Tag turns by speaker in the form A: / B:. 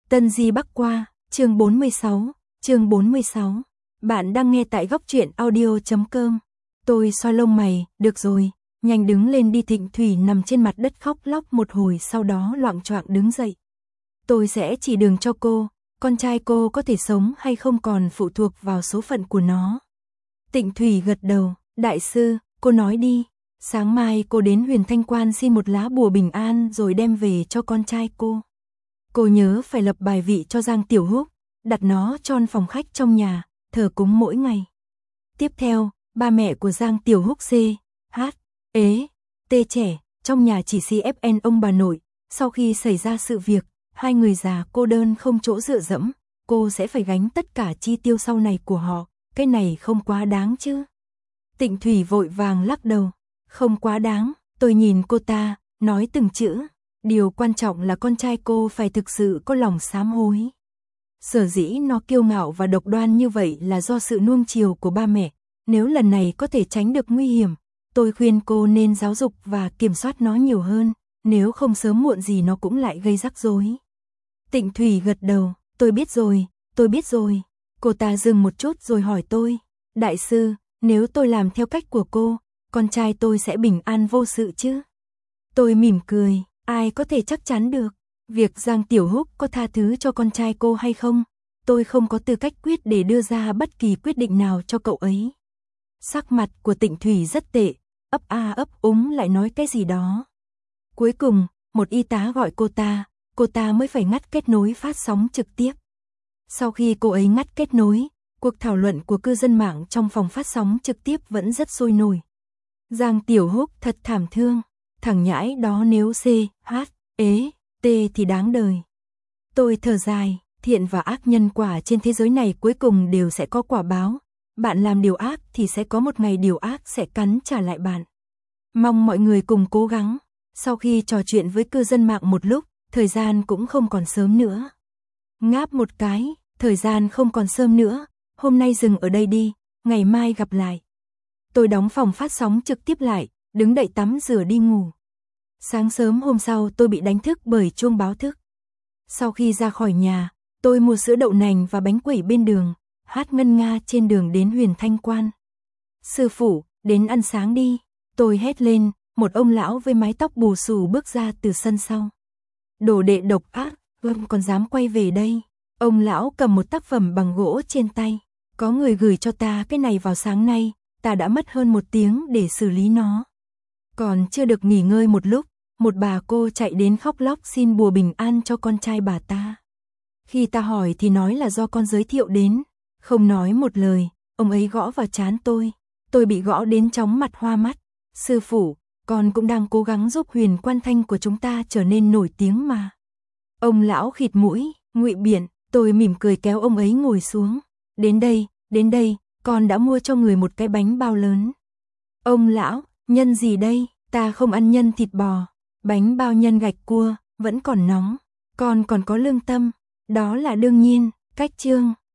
A: Tân Di Bắc Qua, chương 46. Bạn đang nghe tại góc truyện audio.com. Tôi xoa lông mày, được rồi, nhanh đứng lên đi. Thịnh Thủy nằm trên mặt đất khóc lóc một hồi, sau đó loạng choạng đứng dậy. Tôi sẽ chỉ đường cho cô, con trai cô có thể sống hay không còn phụ thuộc vào số phận của nó. Tịnh Thủy gật đầu, đại sư, cô nói đi, sáng mai cô đến Huyền Thanh Quan xin một lá bùa bình an rồi đem về cho con trai cô. Cô nhớ phải lập bài vị cho Giang Tiểu Húc, đặt nó trong phòng khách trong nhà, thờ cúng mỗi ngày. Tiếp theo, ba mẹ của Giang Tiểu Húc T trẻ, trong nhà chỉ CFN ông bà nội, sau khi xảy ra sự việc, hai người già cô đơn không chỗ dựa dẫm, cô sẽ phải gánh tất cả chi tiêu sau này của họ, cái này không quá đáng chứ. Tịnh Thủy vội vàng lắc đầu, không quá đáng, tôi nhìn cô ta, nói từng chữ. Điều quan trọng là con trai cô phải thực sự có lòng sám hối. Sở dĩ nó kiêu ngạo và độc đoan như vậy là do sự nuông chiều của ba mẹ. Nếu lần này có thể tránh được nguy hiểm, tôi khuyên cô nên giáo dục và kiểm soát nó nhiều hơn, nếu không sớm muộn gì nó cũng lại gây rắc rối. Tịnh Thủy gật đầu, tôi biết rồi. Cô ta dừng một chút rồi hỏi tôi, đại sư, nếu tôi làm theo cách của cô, con trai tôi sẽ bình an vô sự chứ? Tôi mỉm cười. Ai có thể chắc chắn được, việc Giang Tiểu Húc có tha thứ cho con trai cô hay không, tôi không có tư cách quyết để đưa ra bất kỳ quyết định nào cho cậu ấy. Sắc mặt của Tịnh Thủy rất tệ, ấp a ấp úng lại nói cái gì đó. Cuối cùng, một y tá gọi cô ta mới phải ngắt kết nối phát sóng trực tiếp. Sau khi cô ấy ngắt kết nối, cuộc thảo luận của cư dân mạng trong phòng phát sóng trực tiếp vẫn rất sôi nổi. Giang Tiểu Húc thật thảm thương. Thằng nhãi đó nếu T thì đáng đời. Tôi thở dài, thiện và ác nhân quả trên thế giới này cuối cùng đều sẽ có quả báo. Bạn làm điều ác thì sẽ có một ngày điều ác sẽ cắn trả lại bạn. Mong mọi người cùng cố gắng. Sau khi trò chuyện với cư dân mạng một lúc, thời gian cũng không còn sớm nữa. Ngáp một cái, thời gian không còn sớm nữa, hôm nay dừng ở đây đi, ngày mai gặp lại. Tôi đóng phòng phát sóng trực tiếp lại, đứng đậy tắm rửa đi ngủ. Sáng sớm hôm sau tôi bị đánh thức bởi chuông báo thức. Sau khi ra khỏi nhà, tôi mua sữa đậu nành và bánh quẩy bên đường, hát ngân nga trên đường đến Huyền Thanh Quan. Sư phụ, đến ăn sáng đi, tôi hét lên, một ông lão với mái tóc bù xù bước ra từ sân sau. Đồ đệ độc ác, còn dám quay về đây. Ông lão cầm một tác phẩm bằng gỗ trên tay. Có người gửi cho ta cái này vào sáng nay, ta đã mất hơn 1 tiếng để xử lý nó. Còn chưa được nghỉ ngơi một lúc, một bà cô chạy đến khóc lóc xin bùa bình an cho con trai bà ta. Khi ta hỏi thì nói là do con giới thiệu đến, không nói một lời, ông ấy gõ vào trán tôi bị gõ đến chóng mặt hoa mắt. Sư phụ, con cũng đang cố gắng giúp Huyền Quan Thanh của chúng ta trở nên nổi tiếng mà. Ông lão khịt mũi, ngụy biện, tôi mỉm cười kéo ông ấy ngồi xuống. Đến đây, con đã mua cho người một cái bánh bao lớn. Ông lão, nhân gì đây? Ta không ăn nhân thịt bò, bánh bao nhân gạch cua, vẫn còn nóng, con còn có lương tâm, đó là đương nhiên. Cách chương